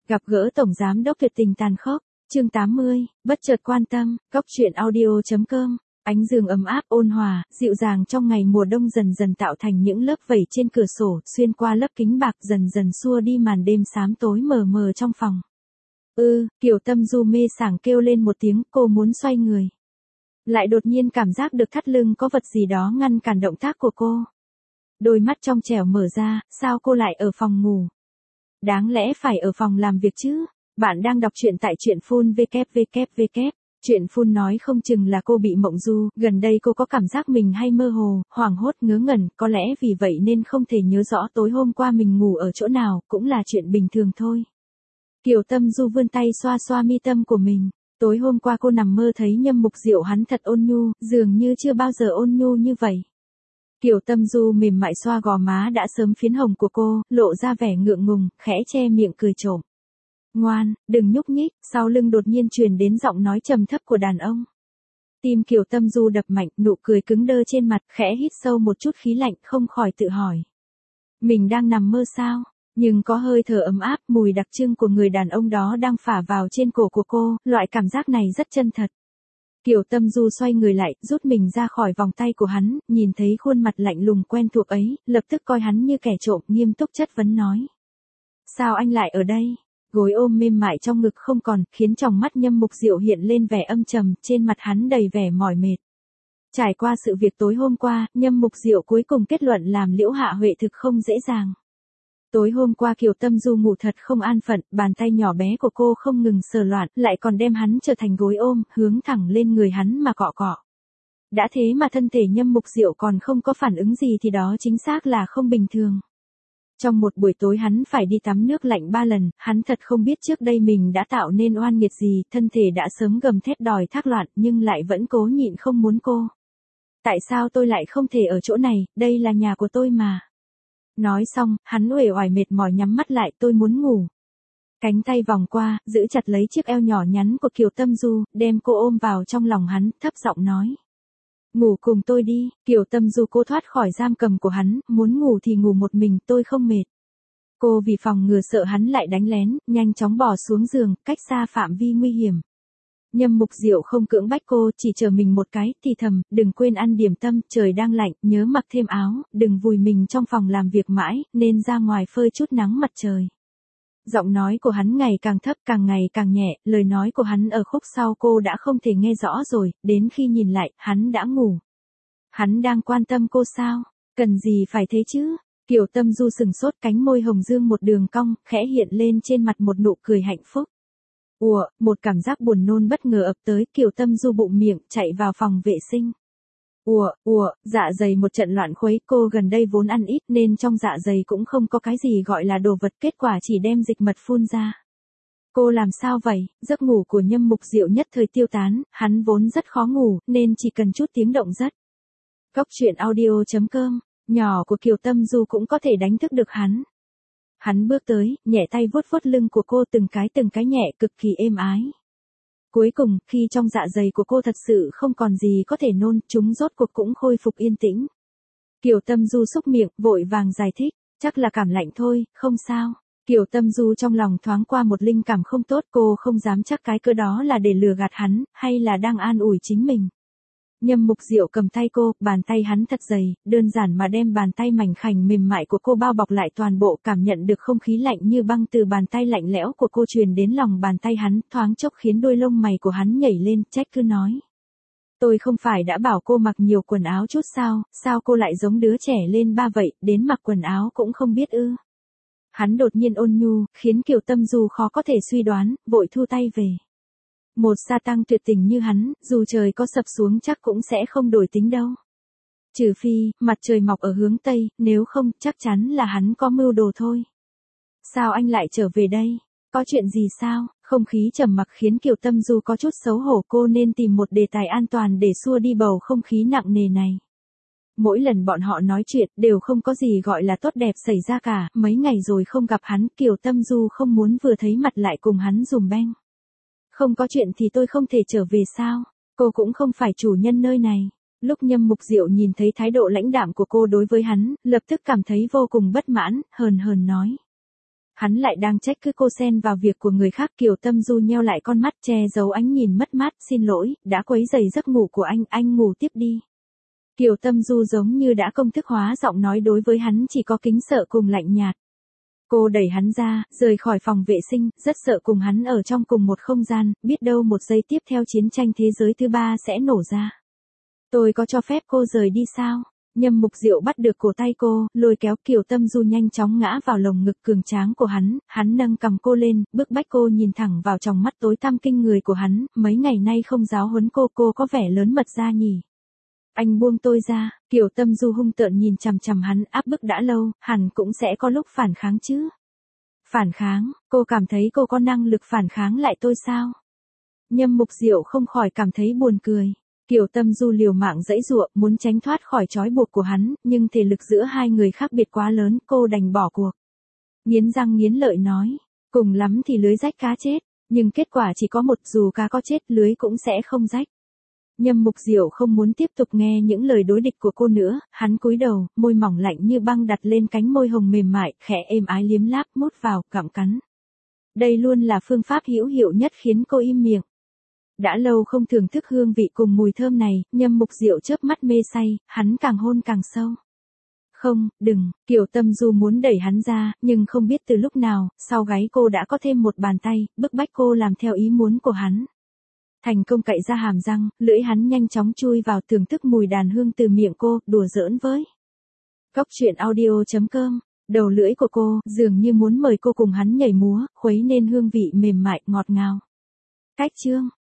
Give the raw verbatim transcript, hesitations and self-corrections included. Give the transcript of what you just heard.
Gặp gỡ Tổng Giám đốc tuyệt tình tàn khốc, chương tám mươi, bất chợt quan tâm, góc truyện audio chấm com. Ánh giường ấm áp ôn hòa, dịu dàng trong ngày mùa đông dần dần tạo thành những lớp vẩy trên cửa sổ, xuyên qua lớp kính bạc dần dần xua đi màn đêm xám tối mờ mờ trong phòng. Ư, ừ, Kiều Tâm Du mê sảng kêu lên một tiếng, cô muốn xoay người. Lại đột nhiên cảm giác được thắt lưng có vật gì đó ngăn cản động tác của cô. Đôi mắt trong trẻo mở ra, sao cô lại ở phòng ngủ? Đáng lẽ phải ở phòng làm việc chứ? Bạn đang đọc truyện tại truyện phun www. Truyện phun nói không chừng là cô bị mộng du, gần đây cô có cảm giác mình hay mơ hồ, hoảng hốt ngớ ngẩn, có lẽ vì vậy nên không thể nhớ rõ tối hôm qua mình ngủ ở chỗ nào, cũng là chuyện bình thường thôi. Kiều Tâm Du vươn tay xoa xoa mi tâm của mình. Tối hôm qua cô nằm mơ thấy Nhâm Mục Diệu hắn thật ôn nhu, dường như chưa bao giờ ôn nhu như vậy. Kiều Tâm Du mềm mại xoa gò má đã sớm phiến hồng của cô, lộ ra vẻ ngượng ngùng, khẽ che miệng cười trộm. Ngoan, đừng nhúc nhích, sau lưng đột nhiên truyền đến giọng nói trầm thấp của đàn ông. Tim Kiều Tâm Du đập mạnh, nụ cười cứng đơ trên mặt, khẽ hít sâu một chút khí lạnh, không khỏi tự hỏi. Mình đang nằm mơ sao? Nhưng có hơi thở ấm áp, mùi đặc trưng của người đàn ông đó đang phả vào trên cổ của cô, loại cảm giác này rất chân thật. Kiều Tâm Du xoay người lại, rút mình ra khỏi vòng tay của hắn, nhìn thấy khuôn mặt lạnh lùng quen thuộc ấy, lập tức coi hắn như kẻ trộm, nghiêm túc chất vấn nói. Sao anh lại ở đây? Gối ôm mềm mại trong ngực không còn, khiến tròng mắt Nhâm Mục Diệu hiện lên vẻ âm trầm, trên mặt hắn đầy vẻ mỏi mệt. Trải qua sự việc tối hôm qua, Nhâm Mục Diệu cuối cùng kết luận làm Liễu Hạ Huệ thực không dễ dàng. Tối hôm qua Kiều Tâm Du ngủ thật không an phận, bàn tay nhỏ bé của cô không ngừng sờ loạn, lại còn đem hắn trở thành gối ôm, hướng thẳng lên người hắn mà cọ cọ. Đã thế mà thân thể Nhâm Mục Diệu còn không có phản ứng gì thì đó chính xác là không bình thường. Trong một buổi tối hắn phải đi tắm nước lạnh ba lần, hắn thật không biết trước đây mình đã tạo nên oan nghiệt gì, thân thể đã sớm gầm thét đòi thác loạn nhưng lại vẫn cố nhịn không muốn cô. Tại sao tôi lại không thể ở chỗ này, đây là nhà của tôi mà. Nói xong, hắn uể oải mệt mỏi nhắm mắt lại, tôi muốn ngủ. Cánh tay vòng qua, giữ chặt lấy chiếc eo nhỏ nhắn của Kiều Tâm Du, đem cô ôm vào trong lòng hắn, thấp giọng nói. Ngủ cùng tôi đi. Kiều Tâm Du cô thoát khỏi giam cầm của hắn, muốn ngủ thì ngủ một mình, tôi không mệt. Cô vì phòng ngừa sợ hắn lại đánh lén, nhanh chóng bỏ xuống giường, cách xa phạm vi nguy hiểm. Nhâm Mục Diệu không cưỡng bách cô, chỉ chờ mình một cái, thì thầm, đừng quên ăn điểm tâm, trời đang lạnh, nhớ mặc thêm áo, đừng vùi mình trong phòng làm việc mãi, nên ra ngoài phơi chút nắng mặt trời. Giọng nói của hắn ngày càng thấp, càng ngày càng nhẹ, lời nói của hắn ở khúc sau cô đã không thể nghe rõ rồi, đến khi nhìn lại, hắn đã ngủ. Hắn đang quan tâm cô sao? Cần gì phải thế chứ? Kiều Tâm Du sừng sốt, cánh môi hồng dương một đường cong, khẽ hiện lên trên mặt một nụ cười hạnh phúc. Ủa, một cảm giác buồn nôn bất ngờ ập tới, Kiều Tâm Du bụng miệng, chạy vào phòng vệ sinh. Ủa, ủa, dạ dày một trận loạn khuấy, cô gần đây vốn ăn ít nên trong dạ dày cũng không có cái gì gọi là đồ vật, kết quả chỉ đem dịch mật phun ra. Cô làm sao vậy? Giấc ngủ của Nhâm Mục Diệu nhất thời tiêu tán, hắn vốn rất khó ngủ, nên chỉ cần chút tiếng động rất. Góc truyện audio chấm com, nhỏ của Kiều Tâm Du cũng có thể đánh thức được hắn. Hắn bước tới, nhẹ tay vuốt vuốt lưng của cô từng cái từng cái nhẹ cực kỳ êm ái. Cuối cùng, khi trong dạ dày của cô thật sự không còn gì có thể nôn, chúng rốt cuộc cũng khôi phục yên tĩnh. Kiều Tâm Du xúc miệng, vội vàng giải thích, chắc là cảm lạnh thôi, không sao. Kiều Tâm Du trong lòng thoáng qua một linh cảm không tốt, cô không dám chắc cái cơ đó là để lừa gạt hắn, hay là đang an ủi chính mình. Nhâm Mục Diệu cầm tay cô, bàn tay hắn thật dày, đơn giản mà đem bàn tay mảnh khảnh mềm mại của cô bao bọc lại toàn bộ, cảm nhận được không khí lạnh như băng từ bàn tay lạnh lẽo của cô truyền đến lòng bàn tay hắn, thoáng chốc khiến đôi lông mày của hắn nhảy lên, trách cứ nói. Tôi không phải đã bảo cô mặc nhiều quần áo chút sao, sao cô lại giống đứa trẻ lên ba vậy, đến mặc quần áo cũng không biết ư. Hắn đột nhiên ôn nhu, khiến Kiều Tâm Du khó có thể suy đoán, vội thu tay về. Một sa tăng tuyệt tình như hắn, dù trời có sập xuống chắc cũng sẽ không đổi tính đâu. Trừ phi, mặt trời mọc ở hướng Tây, nếu không, chắc chắn là hắn có mưu đồ thôi. Sao anh lại trở về đây? Có chuyện gì sao? Không khí trầm mặc khiến Kiều Tâm Du có chút xấu hổ, cô nên tìm một đề tài an toàn để xua đi bầu không khí nặng nề này. Mỗi lần bọn họ nói chuyện, đều không có gì gọi là tốt đẹp xảy ra cả, mấy ngày rồi không gặp hắn, Kiều Tâm Du không muốn vừa thấy mặt lại cùng hắn dùm beng. Không có chuyện thì tôi không thể trở về sao? Cô cũng không phải chủ nhân nơi này. Lúc Nhâm Mục Diệu nhìn thấy thái độ lãnh đạm của cô đối với hắn, lập tức cảm thấy vô cùng bất mãn, hờn hờn nói. Hắn lại đang trách cứ cô xen vào việc của người khác. Kiều Tâm Du nheo lại con mắt che giấu ánh nhìn mất mát, xin lỗi, đã quấy rầy giấc ngủ của anh, anh ngủ tiếp đi. Kiều Tâm Du giống như đã công thức hóa giọng nói đối với hắn chỉ có kính sợ cùng lạnh nhạt. Cô đẩy hắn ra, rời khỏi phòng vệ sinh, rất sợ cùng hắn ở trong cùng một không gian, biết đâu một giây tiếp theo chiến tranh thế giới thứ ba sẽ nổ ra. Tôi có cho phép cô rời đi sao? Nhâm Mục Diệu bắt được cổ tay cô, lôi kéo. Kiều Tâm Du nhanh chóng ngã vào lồng ngực cường tráng của hắn, hắn nâng cầm cô lên, bức bách cô nhìn thẳng vào tròng mắt tối tăm kinh người của hắn, mấy ngày nay không giáo huấn cô, cô có vẻ lớn mật ra nhỉ. Anh buông tôi ra. Kiều Tâm Du hung tợn nhìn chằm chằm hắn, áp bức đã lâu, hẳn cũng sẽ có lúc phản kháng chứ. Phản kháng, cô cảm thấy cô có năng lực phản kháng lại tôi sao? Nhâm Mục Diệu không khỏi cảm thấy buồn cười. Kiều Tâm Du liều mạng giãy giụa, muốn tránh thoát khỏi trói buộc của hắn, nhưng thể lực giữa hai người khác biệt quá lớn, cô đành bỏ cuộc. Nghiến răng nghiến lợi nói, cùng lắm thì lưới rách cá chết, nhưng kết quả chỉ có một, dù cá có chết lưới cũng sẽ không rách. Nhâm Mục Diệu không muốn tiếp tục nghe những lời đối địch của cô nữa, hắn cúi đầu, môi mỏng lạnh như băng đặt lên cánh môi hồng mềm mại, khẽ êm ái liếm láp, mút vào, gặm cắn. Đây luôn là phương pháp hữu hiệu nhất khiến cô im miệng. Đã lâu không thưởng thức hương vị cùng mùi thơm này, Nhâm Mục Diệu chớp mắt mê say, hắn càng hôn càng sâu. Không, đừng, Kiều Tâm Du muốn đẩy hắn ra, nhưng không biết từ lúc nào, sau gáy cô đã có thêm một bàn tay, bức bách cô làm theo ý muốn của hắn. Thành công cạy ra hàm răng, lưỡi hắn nhanh chóng chui vào, thưởng thức mùi đàn hương từ miệng cô, đùa giỡn với. Cóc truyện audio chấm com, đầu lưỡi của cô, dường như muốn mời cô cùng hắn nhảy múa, khuấy nên hương vị mềm mại, ngọt ngào. Cách chương.